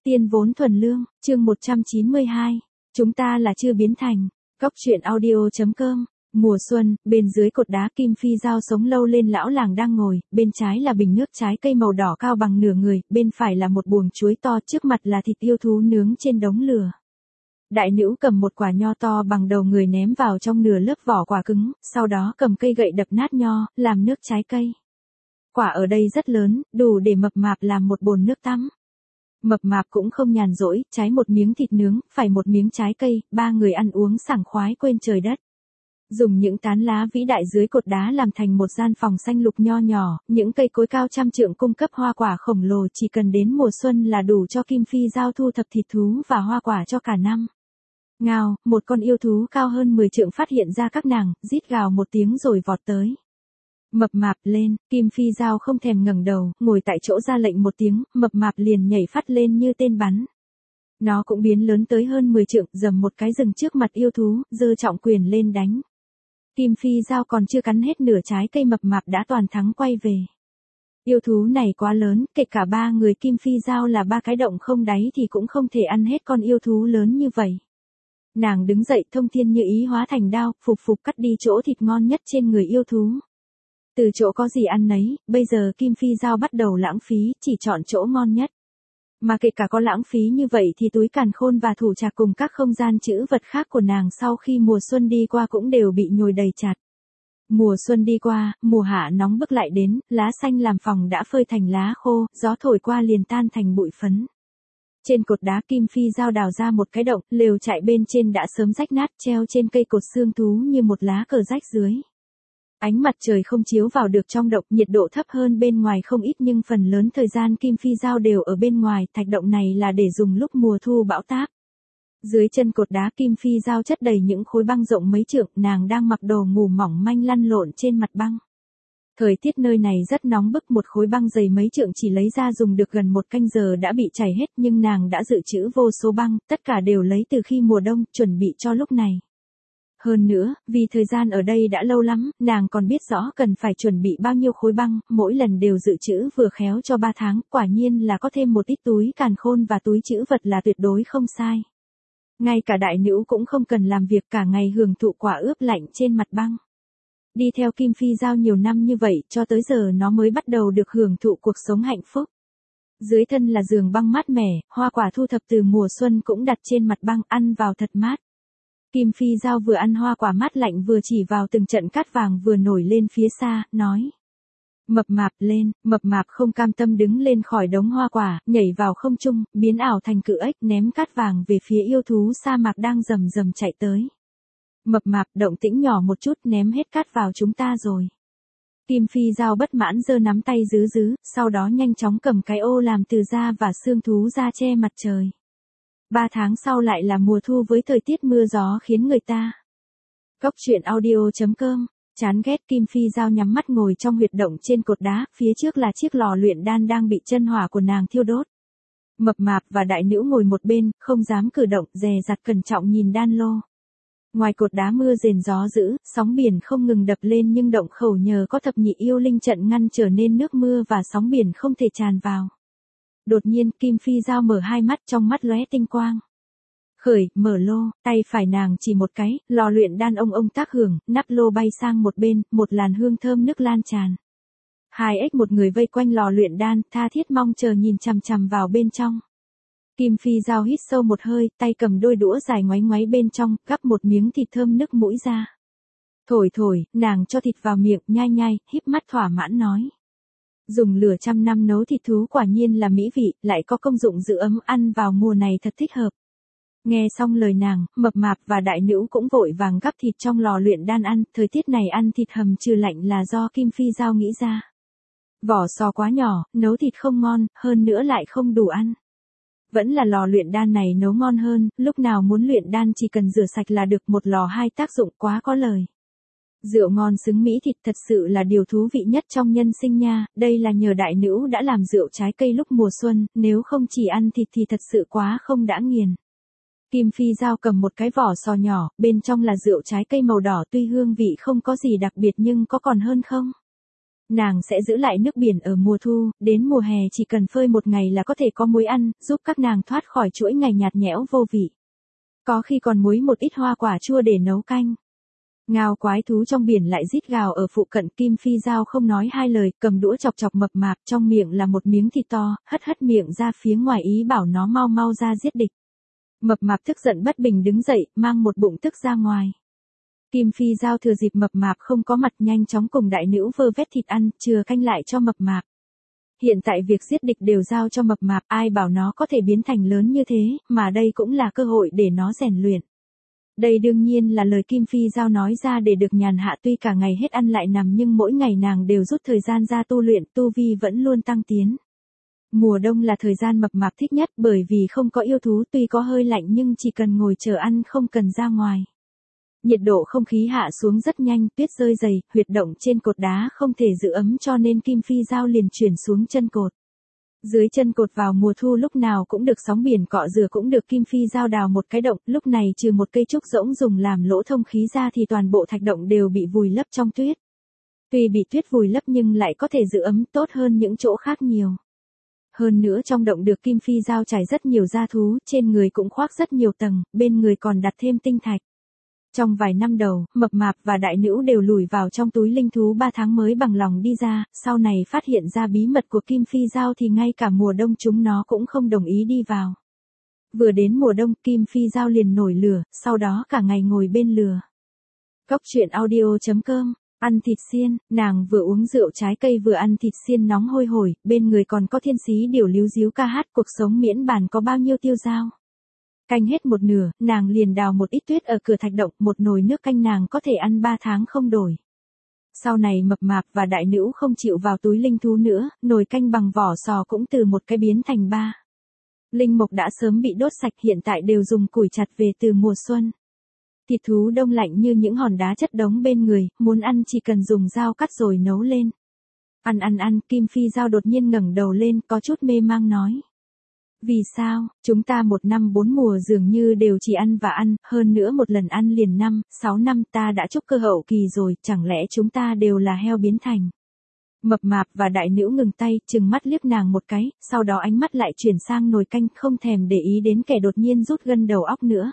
Tiên vốn thuần lương, chương 192. Chúng ta là chưa biến thành. Góc truyện audio.com. Mùa xuân, bên dưới cột đá Kim Phi Giao sống lâu lên lão làng đang ngồi, bên trái là bình nước trái cây màu đỏ cao bằng nửa người, bên phải là một buồng chuối to, trước mặt là thịt yêu thú nướng trên đống lửa. Đại nữ cầm một quả nho to bằng đầu người ném vào trong nửa lớp vỏ quả cứng, sau đó cầm cây gậy đập nát nho, làm nước trái cây. Quả ở đây rất lớn, đủ để mập mạp làm một bồn nước tắm. Mập mạp cũng không nhàn rỗi, trái một miếng thịt nướng, phải một miếng trái cây, ba người ăn uống sảng khoái quên trời đất. Dùng những tán lá vĩ đại dưới cột đá làm thành một gian phòng xanh lục nho nhỏ, những cây cối cao trăm trượng cung cấp hoa quả khổng lồ, chỉ cần đến mùa xuân là đủ cho Kim Phi Giao thu thập thịt thú và hoa quả cho cả năm. Ngao, một con yêu thú cao hơn 10 trượng phát hiện ra các nàng, rít gào một tiếng rồi vọt tới. Mập mạp lên, Kim Phi Giao không thèm ngẩng đầu, ngồi tại chỗ ra lệnh một tiếng, mập mạp liền nhảy phát lên như tên bắn. Nó cũng biến lớn tới hơn 10 trượng, giầm một cái dừng trước mặt yêu thú, giơ trọng quyền lên đánh. Kim Phi Giao còn chưa cắn hết nửa trái cây, mập mạp đã toàn thắng quay về. Yêu thú này quá lớn, kể cả ba người Kim Phi Giao là ba cái động không đáy thì cũng không thể ăn hết con yêu thú lớn như vậy. Nàng đứng dậy thông thiên như ý hóa thành đao, phục cắt đi chỗ thịt ngon nhất trên người yêu thú. Từ chỗ có gì ăn nấy, bây giờ Kim Phi Giao bắt đầu lãng phí, chỉ chọn chỗ ngon nhất. Mà kể cả có lãng phí như vậy thì túi càn khôn và thủ trạc cùng các không gian trữ vật khác của nàng sau khi mùa xuân đi qua cũng đều bị nhồi đầy chặt. Mùa xuân đi qua, mùa hạ nóng bức lại đến, lá xanh làm phòng đã phơi thành lá khô, gió thổi qua liền tan thành bụi phấn. Trên cột đá Kim Phi Giao đào ra một cái động, lều trại bên trên đã sớm rách nát, treo trên cây cột xương thú như một lá cờ rách dưới. Ánh mặt trời không chiếu vào được trong động, nhiệt độ thấp hơn bên ngoài không ít nhưng phần lớn thời gian Kim Phi Giao đều ở bên ngoài, thạch động này là để dùng lúc mùa thu bão táp. Dưới chân cột đá Kim Phi Giao chất đầy những khối băng rộng mấy trượng, nàng đang mặc đồ ngủ mỏng manh lăn lộn trên mặt băng. Thời tiết nơi này rất nóng bức, một khối băng dày mấy trượng chỉ lấy ra dùng được gần một canh giờ đã bị chảy hết, nhưng nàng đã dự trữ vô số băng, tất cả đều lấy từ khi mùa đông, chuẩn bị cho lúc này. Hơn nữa, vì thời gian ở đây đã lâu lắm, nàng còn biết rõ cần phải chuẩn bị bao nhiêu khối băng, mỗi lần đều dự trữ vừa khéo cho 3 tháng, quả nhiên là có thêm một ít túi càn khôn và túi trữ vật là tuyệt đối không sai. Ngay cả đại nữ cũng không cần làm việc, cả ngày hưởng thụ quả ướp lạnh trên mặt băng. Đi theo Kim Phi Giao nhiều năm như vậy, cho tới giờ nó mới bắt đầu được hưởng thụ cuộc sống hạnh phúc. Dưới thân là giường băng mát mẻ, hoa quả thu thập từ mùa xuân cũng đặt trên mặt băng, ăn vào thật mát. Kim Phi Giao vừa ăn hoa quả mát lạnh vừa chỉ vào từng trận cát vàng vừa nổi lên phía xa, nói. Mập mạp lên, mập mạp không cam tâm đứng lên khỏi đống hoa quả, nhảy vào không trung, biến ảo thành cự ếch ném cát vàng về phía yêu thú sa mạc đang rầm rầm chạy tới. Mập mạp, động tĩnh nhỏ một chút, ném hết cát vào chúng ta rồi. Kim Phi Giao bất mãn giơ nắm tay giữ, sau đó nhanh chóng cầm cái ô làm từ da và xương thú ra che mặt trời. 3 tháng sau lại là mùa thu với thời tiết mưa gió khiến người ta. Góc truyện audio.com. Chán ghét, Kim Phi Giao nhắm mắt ngồi trong huyệt động trên cột đá, phía trước là chiếc lò luyện đan đang bị chân hỏa của nàng thiêu đốt. Mập mạp và đại nữ ngồi một bên, không dám cử động, dè dặt cẩn trọng nhìn đan lô. Ngoài cột đá mưa rền gió dữ, sóng biển không ngừng đập lên nhưng động khẩu nhờ có thập nhị yêu linh trận ngăn trở nên nước mưa và sóng biển không thể tràn vào. Đột nhiên, Kim Phi Giao mở hai mắt, trong mắt lóe tinh quang. Khởi, mở lô, tay phải nàng chỉ một cái, lò luyện đan ông tác hưởng, nắp lô bay sang một bên, một làn hương thơm nước lan tràn. Hai ếch một người vây quanh lò luyện đan, tha thiết mong chờ nhìn chằm chằm vào bên trong. Kim Phi Giao hít sâu một hơi, tay cầm đôi đũa dài ngoáy ngoáy bên trong, gắp một miếng thịt thơm nức mũi ra. Thổi, nàng cho thịt vào miệng, nhai, híp mắt thỏa mãn nói. Dùng lửa trăm năm nấu thịt thú quả nhiên là mỹ vị, lại có công dụng giữ ấm, ăn vào mùa này thật thích hợp. Nghe xong lời nàng, mập mạp và đại nữ cũng vội vàng gắp thịt trong lò luyện đan ăn, thời tiết này ăn thịt hầm trừ lạnh là do Kim Phi Giao nghĩ ra. Vỏ sò quá nhỏ, nấu thịt không ngon, hơn nữa lại không đủ ăn. Vẫn là lò luyện đan này nấu ngon hơn, lúc nào muốn luyện đan chỉ cần rửa sạch là được, một lò hai tác dụng, quá có lời. Rượu ngon xứng mỹ thịt thật sự là điều thú vị nhất trong nhân sinh nha, đây là nhờ đại nữ đã làm rượu trái cây lúc mùa xuân, nếu không chỉ ăn thịt thì thật sự quá không đã nghiền. Kim Phi Giao cầm một cái vỏ sò nhỏ, bên trong là rượu trái cây màu đỏ, tuy hương vị không có gì đặc biệt nhưng có còn hơn không? Nàng sẽ giữ lại nước biển ở mùa thu, đến mùa hè chỉ cần phơi một ngày là có thể có muối ăn, giúp các nàng thoát khỏi chuỗi ngày nhạt nhẽo vô vị. Có khi còn muối một ít hoa quả chua để nấu canh. Ngao quái thú trong biển lại rít gào ở phụ cận. Kim Phi Dao không nói hai lời, cầm đũa chọc chọc mập mạp, trong miệng là một miếng thịt to, hất miệng ra phía ngoài ý bảo nó mau mau ra giết địch. Mập mạp tức giận bất bình đứng dậy, mang một bụng tức ra ngoài. Kim Phi Dao thừa dịp mập mạp không có mặt nhanh chóng cùng đại nữ vơ vét thịt ăn, chừa canh lại cho mập mạp. Hiện tại việc giết địch đều giao cho mập mạp, ai bảo nó có thể biến thành lớn như thế, mà đây cũng là cơ hội để nó rèn luyện. Đây đương nhiên là lời Kim Phi Dao nói ra để được nhàn hạ, tuy cả ngày hết ăn lại nằm nhưng mỗi ngày nàng đều rút thời gian ra tu luyện, tu vi vẫn luôn tăng tiến. Mùa đông là thời gian mập mạp thích nhất bởi vì không có yêu thú, tuy có hơi lạnh nhưng chỉ cần ngồi chờ ăn không cần ra ngoài. Nhiệt độ không khí hạ xuống rất nhanh, tuyết rơi dày, huyệt động trên cột đá không thể giữ ấm cho nên Kim Phi Dao liền chuyển xuống chân cột. Dưới chân cột vào mùa thu lúc nào cũng được sóng biển cọ rửa cũng được. Kim Phi Dao đào một cái động, lúc này trừ một cây trúc rỗng dùng làm lỗ thông khí ra thì toàn bộ thạch động đều bị vùi lấp trong tuyết. Tuy bị tuyết vùi lấp nhưng lại có thể giữ ấm tốt hơn những chỗ khác nhiều. Hơn nữa trong động được Kim Phi Dao trải rất nhiều da thú, trên người cũng khoác rất nhiều tầng, bên người còn đặt thêm tinh thạch. Trong vài năm đầu, mập mạp và đại nữ đều lùi vào trong túi linh thú 3 tháng mới bằng lòng đi ra, sau này phát hiện ra bí mật của Kim Phi Dao thì ngay cả mùa đông chúng nó cũng không đồng ý đi vào. Vừa đến mùa đông, Kim Phi Dao liền nổi lửa, sau đó cả ngày ngồi bên lửa. Cóc truyện audio.com. Ăn thịt xiên, nàng vừa uống rượu trái cây vừa ăn thịt xiên nóng hôi hổi, bên người còn có thiên sĩ điểu líu díu ca hát, cuộc sống miễn bàn có bao nhiêu tiêu dao. Canh hết một nửa, nàng liền đào một ít tuyết ở cửa thạch động, một nồi nước canh nàng có thể ăn 3 tháng không đổi. Sau này mập mạp và đại nữ không chịu vào túi linh thú nữa, nồi canh bằng vỏ sò cũng từ một cái biến thành 3. Linh mộc đã sớm bị đốt sạch, hiện tại đều dùng củi chặt về từ mùa xuân. Thịt thú đông lạnh như những hòn đá chất đống bên người, muốn ăn chỉ cần dùng dao cắt rồi nấu lên. Ăn, Kim Phi Dao đột nhiên ngẩng đầu lên, có chút mê mang nói. Vì sao, chúng ta 1 năm 4 mùa dường như đều chỉ ăn và ăn, hơn nữa một lần ăn liền 5, 6 năm ta đã trúc cơ hậu kỳ rồi, chẳng lẽ chúng ta đều là heo biến thành. Mập mạp và đại nữ ngừng tay, trừng mắt liếc nàng một cái, sau đó ánh mắt lại chuyển sang nồi canh, không thèm để ý đến kẻ đột nhiên rút gân đầu óc nữa.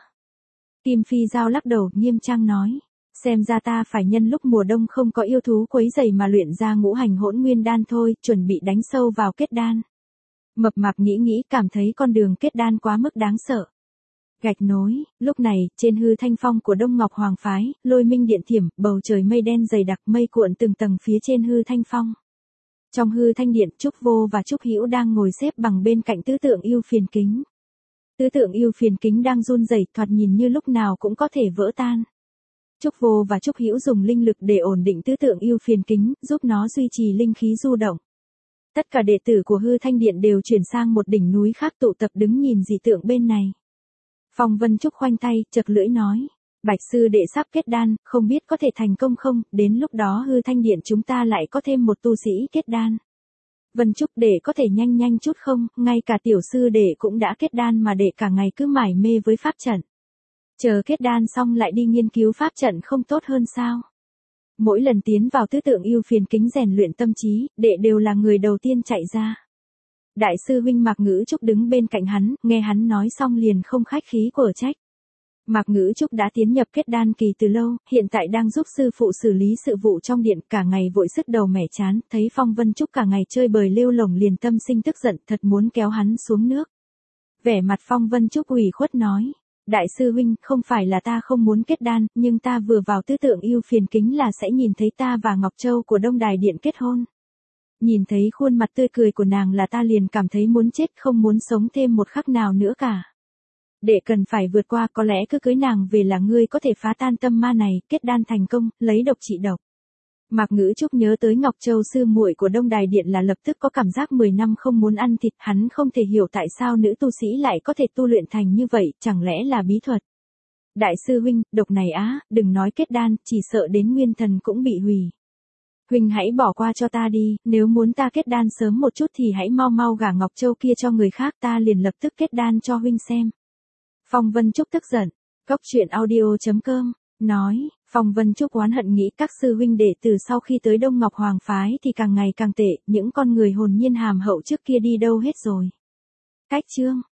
Kim Phi Dao lắc đầu, nghiêm trang nói. Xem ra ta phải nhân lúc mùa đông không có yêu thú quấy rầy mà luyện ra ngũ hành hỗn nguyên đan thôi, chuẩn bị đánh sâu vào kết đan. Mập mạp nghĩ cảm thấy con đường kết đan quá mức đáng sợ. Gạch nối, lúc này, trên hư thanh phong của Đông Ngọc Hoàng Phái, lôi minh điện thiểm, bầu trời mây đen dày đặc, mây cuộn từng tầng phía trên hư thanh phong. Trong hư thanh điện, Trúc Vô và Trúc Hữu đang ngồi xếp bằng bên cạnh tứ tượng yêu phiền kính. Tứ tượng yêu phiền kính đang run rẩy, thoạt nhìn như lúc nào cũng có thể vỡ tan. Trúc Vô và Trúc Hữu dùng linh lực để ổn định tứ tượng yêu phiền kính, giúp nó duy trì linh khí du động. Tất cả đệ tử của hư thanh điện đều chuyển sang một đỉnh núi khác tụ tập đứng nhìn dị tượng bên này. Phong Vân Trúc khoanh tay, chật lưỡi nói. Bạch sư đệ sắp kết đan, không biết có thể thành công không, đến lúc đó hư thanh điện chúng ta lại có thêm một tu sĩ kết đan. Vân Trúc đệ có thể nhanh chút không, ngay cả tiểu sư đệ cũng đã kết đan mà đệ cả ngày cứ mải mê với pháp trận. Chờ kết đan xong lại đi nghiên cứu pháp trận không tốt hơn sao? Mỗi lần tiến vào tứ tượng yêu phiền kính rèn luyện tâm trí, đệ đều là người đầu tiên chạy ra. Đại sư huynh Mạc Ngữ Trúc đứng bên cạnh hắn, nghe hắn nói xong liền không khách khí của trách. Mạc Ngữ Trúc đã tiến nhập kết đan kỳ từ lâu, hiện tại đang giúp sư phụ xử lý sự vụ trong điện, cả ngày vội sức đầu mẻ chán, thấy Phong Vân Trúc cả ngày chơi bời lêu lổng liền tâm sinh tức giận, thật muốn kéo hắn xuống nước. Vẻ mặt Phong Vân Trúc ủy khuất nói. Đại sư huynh, không phải là ta không muốn kết đan, nhưng ta vừa vào tứ tượng yêu phiền kính là sẽ nhìn thấy ta và Ngọc Châu của Đông Đài Điện kết hôn. Nhìn thấy khuôn mặt tươi cười của nàng là ta liền cảm thấy muốn chết, không muốn sống thêm một khắc nào nữa cả. Đệ cần phải vượt qua, có lẽ cứ cưới nàng về là ngươi có thể phá tan tâm ma này, kết đan thành công, lấy độc trị độc. Mạc Ngữ Trúc nhớ tới Ngọc Châu sư muội của Đông Đài Điện là lập tức có cảm giác 10 năm không muốn ăn thịt, hắn không thể hiểu tại sao nữ tu sĩ lại có thể tu luyện thành như vậy, chẳng lẽ là bí thuật. Đại sư huynh, độc này á, đừng nói kết đan, chỉ sợ đến nguyên thần cũng bị hủy. Huynh hãy bỏ qua cho ta đi, nếu muốn ta kết đan sớm một chút thì hãy mau gả Ngọc Châu kia cho người khác, ta liền lập tức kết đan cho huynh xem. Phong Vân Trúc tức giận. Cóc truyện audio.com nói, Phong Vân Trúc oán hận nghĩ các sư huynh đệ từ sau khi tới Đông Ngọc Hoàng Phái thì càng ngày càng tệ, những con người hồn nhiên hàm hậu trước kia đi đâu hết rồi. Cách chương.